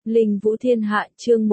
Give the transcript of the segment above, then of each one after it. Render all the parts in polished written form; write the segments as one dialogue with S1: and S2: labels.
S1: Linh Vũ Thiên Hạ chương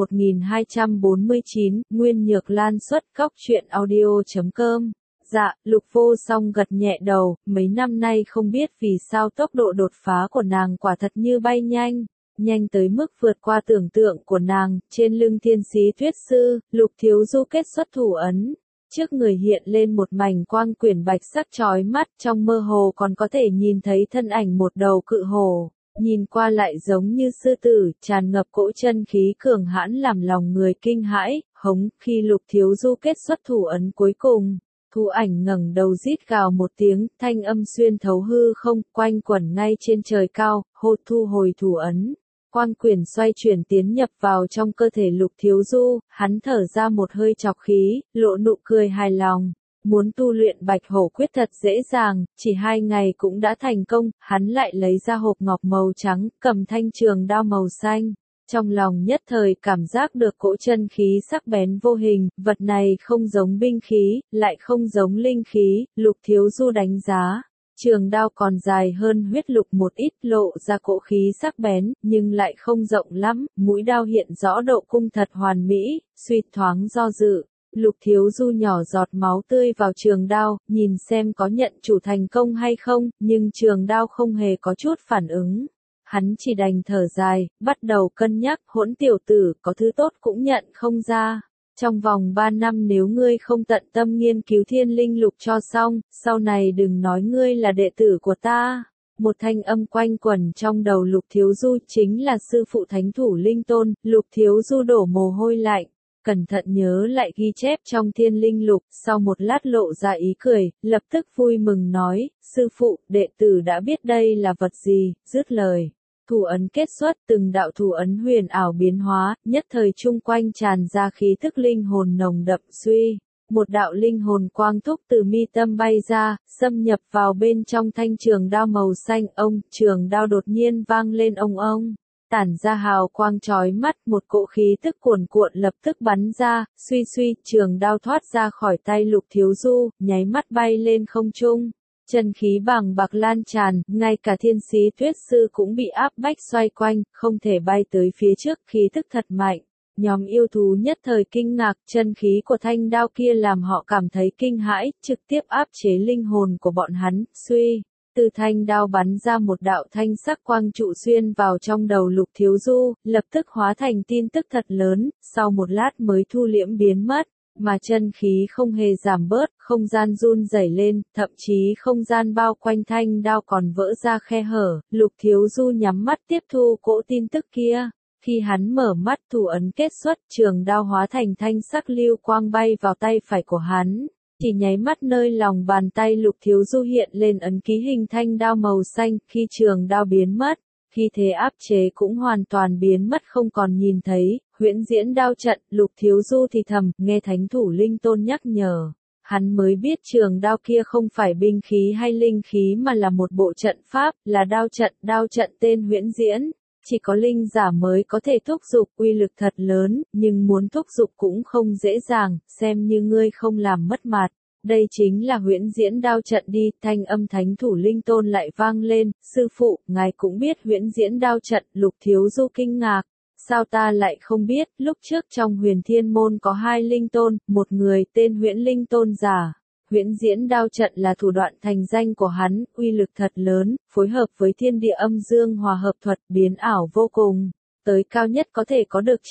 S1: 1249, Nguyên Nhược Lan xuất góc truyện audio.com. Dạ, Lục Vô Song gật nhẹ đầu, mấy năm nay không biết vì sao tốc độ đột phá của nàng quả thật như bay nhanh, nhanh tới mức vượt qua tưởng tượng của nàng. Trên lưng Thiên Sĩ Tuyết Sư, Lục Thiếu Du kết xuất thủ ấn. Trước người hiện lên một mảnh quang quyển bạch sắc chói mắt, trong mơ hồ còn có thể nhìn thấy thân ảnh một đầu cự hổ. Nhìn qua lại giống như sư tử, tràn ngập cỗ chân khí cường hãn làm lòng người kinh hãi, hống. Khi Lục Thiếu Du kết xuất thủ ấn cuối cùng, thú ảnh ngẩng đầu rít gào một tiếng, thanh âm xuyên thấu hư không, quanh quẩn ngay trên trời cao, hô thu hồi thủ ấn. Quang quyển xoay chuyển tiến nhập vào trong cơ thể Lục Thiếu Du, hắn thở ra một hơi trọc khí, lộ nụ cười hài lòng. Muốn tu luyện Bạch Hổ Quyết thật dễ dàng, chỉ 2 ngày cũng đã thành công. Hắn lại lấy ra hộp ngọc màu trắng, cầm thanh trường đao màu xanh. Trong lòng nhất thời cảm giác được cỗ chân khí sắc bén vô hình, vật này không giống binh khí, lại không giống linh khí. Lục Thiếu Du đánh giá, trường đao còn dài hơn huyết lục một ít, lộ ra cỗ khí sắc bén, nhưng lại không rộng lắm. Mũi đao hiện rõ độ cung thật hoàn mỹ, suy thoáng do dự. Lục Thiếu Du nhỏ giọt máu tươi vào trường đao, nhìn xem có nhận chủ thành công hay không, nhưng trường đao không hề có chút phản ứng. Hắn chỉ đành thở dài, bắt đầu cân nhắc, hỗn tiểu tử, có thứ tốt cũng nhận không ra. Trong vòng 3 năm nếu ngươi không tận tâm nghiên cứu thiên linh lục cho xong, sau này đừng nói ngươi là đệ tử của ta. Một thanh âm quanh quẩn trong đầu Lục Thiếu Du, chính là sư phụ thánh thủ Linh Tôn. Lục Thiếu Du đổ mồ hôi lạnh, cẩn thận nhớ lại ghi chép trong thiên linh lục, sau một lát lộ ra ý cười, lập tức vui mừng nói, sư phụ, đệ tử đã biết đây là vật gì. Dứt lời, thủ ấn kết xuất, từng đạo thủ ấn huyền ảo biến hóa, nhất thời chung quanh tràn ra khí thức linh hồn nồng đậm suy. Một đạo linh hồn quang thúc từ mi tâm bay ra, xâm nhập vào bên trong thanh trường đao màu xanh. Ông, trường đao đột nhiên vang lên ông ông. Tản ra hào quang chói mắt, một cỗ khí tức cuồn cuộn lập tức bắn ra, suy suy, trường đao thoát ra khỏi tay Lục Thiếu Du, nháy mắt bay lên không trung. Chân khí bàng bạc lan tràn, ngay cả Thiên Sĩ Tuyết Sư cũng bị áp bách xoay quanh, không thể bay tới phía trước, khí tức thật mạnh. Nhóm yêu thú nhất thời kinh ngạc, chân khí của thanh đao kia làm họ cảm thấy kinh hãi, trực tiếp áp chế linh hồn của bọn hắn. Suy, từ thanh đao bắn ra một đạo thanh sắc quang trụ xuyên vào trong đầu Lục Thiếu Du, lập tức hóa thành tin tức thật lớn, sau một lát mới thu liễm biến mất. Mà chân khí không hề giảm bớt, không gian run rẩy lên, thậm chí không gian bao quanh thanh đao còn vỡ ra khe hở. Lục Thiếu Du nhắm mắt tiếp thu cỗ tin tức kia. Khi hắn mở mắt, thủ ấn kết xuất, trường đao hóa thành thanh sắc lưu quang bay vào tay phải của hắn. Chỉ nháy mắt nơi lòng bàn tay Lục Thiếu Du hiện lên ấn ký hình thanh đao màu xanh. Khi trường đao biến mất, khi thế áp chế cũng hoàn toàn biến mất không còn nhìn thấy. Huyễn diễn đao trận, Lục Thiếu Du thì thầm, nghe thánh thủ Linh Tôn nhắc nhở. Hắn mới biết trường đao kia không phải binh khí hay linh khí mà là một bộ trận pháp, là đao trận tên huyễn diễn. Chỉ có linh giả mới có thể thúc giục, uy lực thật lớn, nhưng muốn thúc giục cũng không dễ dàng, xem như ngươi không làm mất mặt. Đây chính là huyễn diễn đao trận đi. Thanh âm thánh thủ Linh Tôn lại vang lên, sư phụ, ngài cũng biết huyễn diễn đao trận. Lục Thiếu Du kinh ngạc, sao ta lại không biết, lúc trước trong Huyền Thiên Môn có 2 linh tôn, một người tên Huyễn Linh Tôn giả. Huyễn diễn đao trận là thủ đoạn thành danh của hắn, uy lực thật lớn, phối hợp với thiên địa âm dương hòa hợp thuật biến ảo vô cùng. Tới cao nhất có thể có được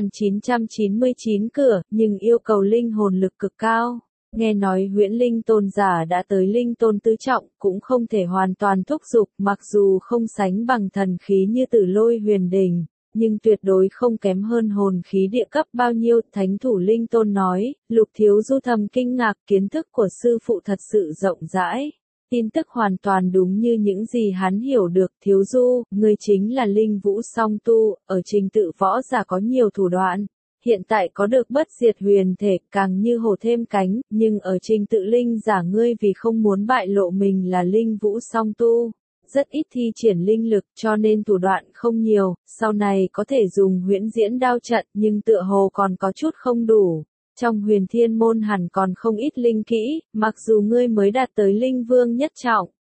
S1: 9.999 cửa, nhưng yêu cầu linh hồn lực cực cao. Nghe nói Huyễn Linh Tôn giả đã tới linh tôn tứ trọng, cũng không thể hoàn toàn thúc giục, mặc dù không sánh bằng thần khí như Tử Lôi Huyền Đỉnh, nhưng tuyệt đối không kém hơn hồn khí địa cấp bao nhiêu. Thánh thủ Linh Tôn nói. Lục Thiếu Du thầm kinh ngạc, kiến thức của sư phụ thật sự rộng rãi. Tin tức hoàn toàn đúng như những gì hắn hiểu được. Thiếu Du, ngươi chính là Linh Vũ song tu, ở trình tự võ giả có nhiều thủ đoạn. Hiện tại có được bất diệt huyền thể, càng như hổ thêm cánh, nhưng ở trình tự linh giả ngươi vì không muốn bại lộ mình là Linh Vũ song tu, rất ít thi triển linh lực cho nên thủ đoạn không nhiều, sau này có thể dùng huyễn diễn đao trận nhưng tựa hồ còn có chút không đủ. Trong Huyền Thiên Môn hẳn còn không ít linh kỹ, mặc dù ngươi mới đạt tới linh vương nhất trọng,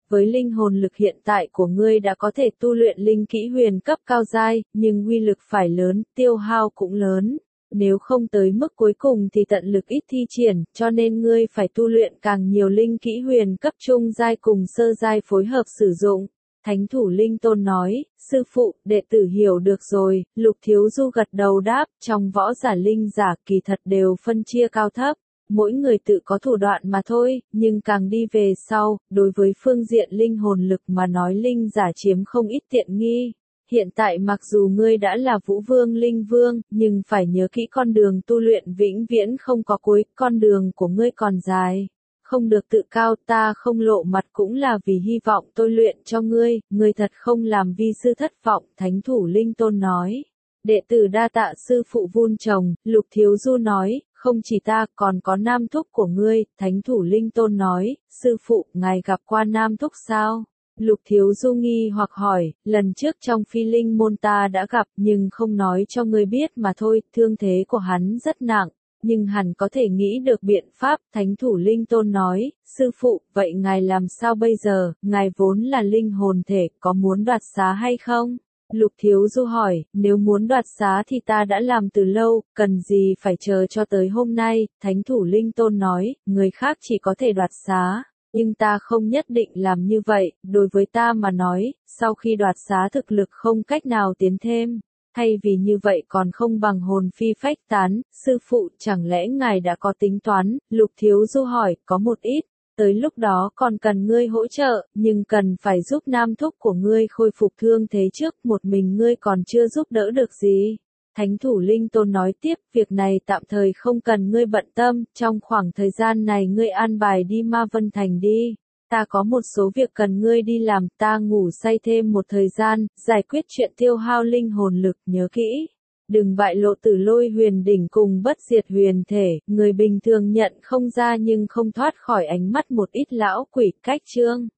S1: Với linh hồn lực hiện tại của ngươi đã có thể tu luyện linh kỹ huyền cấp cao giai, nhưng uy lực phải lớn, tiêu hao cũng lớn. Nếu không tới mức cuối cùng thì tận lực ít thi triển, cho nên ngươi phải tu luyện càng nhiều linh kỹ huyền cấp trung giai cùng sơ giai phối hợp sử dụng. Thánh thủ Linh Tôn nói, sư phụ, đệ tử hiểu được rồi, Lục Thiếu Du gật đầu đáp, trong võ giả linh giả kỳ thật đều phân chia cao thấp. Mỗi người tự có thủ đoạn mà thôi, nhưng càng đi về sau, đối với phương diện linh hồn lực mà nói linh giả chiếm không ít tiện nghi. Hiện tại mặc dù ngươi đã là Vũ Vương Linh Vương, nhưng phải nhớ kỹ con đường tu luyện vĩnh viễn không có cuối, con đường của ngươi còn dài. Không được tự cao, ta không lộ mặt cũng là vì hy vọng tôi luyện cho ngươi, ngươi thật không làm vi sư thất vọng, Thánh thủ Linh Tôn nói. Đệ tử đa tạ sư phụ vun trồng, Lục Thiếu Du nói, không chỉ ta còn có nam thúc của ngươi, Thánh thủ Linh Tôn nói, sư phụ, ngài gặp qua nam thúc sao? Lục Thiếu Du nghi hoặc hỏi, lần trước trong phi linh môn ta đã gặp nhưng không nói cho ngươi biết mà thôi, thương thế của hắn rất nặng, nhưng hẳn có thể nghĩ được biện pháp, Thánh thủ Linh Tôn nói, sư phụ, vậy ngài làm sao bây giờ, ngài vốn là linh hồn thể, có muốn đoạt xá hay không? Lục Thiếu Du hỏi, nếu muốn đoạt xá thì ta đã làm từ lâu, cần gì phải chờ cho tới hôm nay, Thánh thủ Linh Tôn nói, người khác chỉ có thể đoạt xá. Nhưng ta không nhất định làm như vậy, đối với ta mà nói, sau khi đoạt xá thực lực không cách nào tiến thêm. Thay vì như vậy còn không bằng hồn phi phách tán, sư phụ chẳng lẽ ngài đã có tính toán, Lục Thiếu Du hỏi, có một ít, tới lúc đó còn cần ngươi hỗ trợ, nhưng cần phải giúp nam thúc của ngươi khôi phục thương thế trước, một mình ngươi còn chưa giúp đỡ được gì. Thánh thủ Linh Tôn nói tiếp, việc này tạm thời không cần ngươi bận tâm, trong khoảng thời gian này ngươi an bài đi Ma Vân Thành đi. Ta có một số việc cần ngươi đi làm, ta ngủ say thêm một thời gian, giải quyết chuyện tiêu hao linh hồn lực, nhớ kỹ. Đừng bại lộ Tử Lôi huyền đỉnh cùng bất diệt huyền thể, người bình thường nhận không ra nhưng không thoát khỏi ánh mắt một ít lão quỷ cách chương.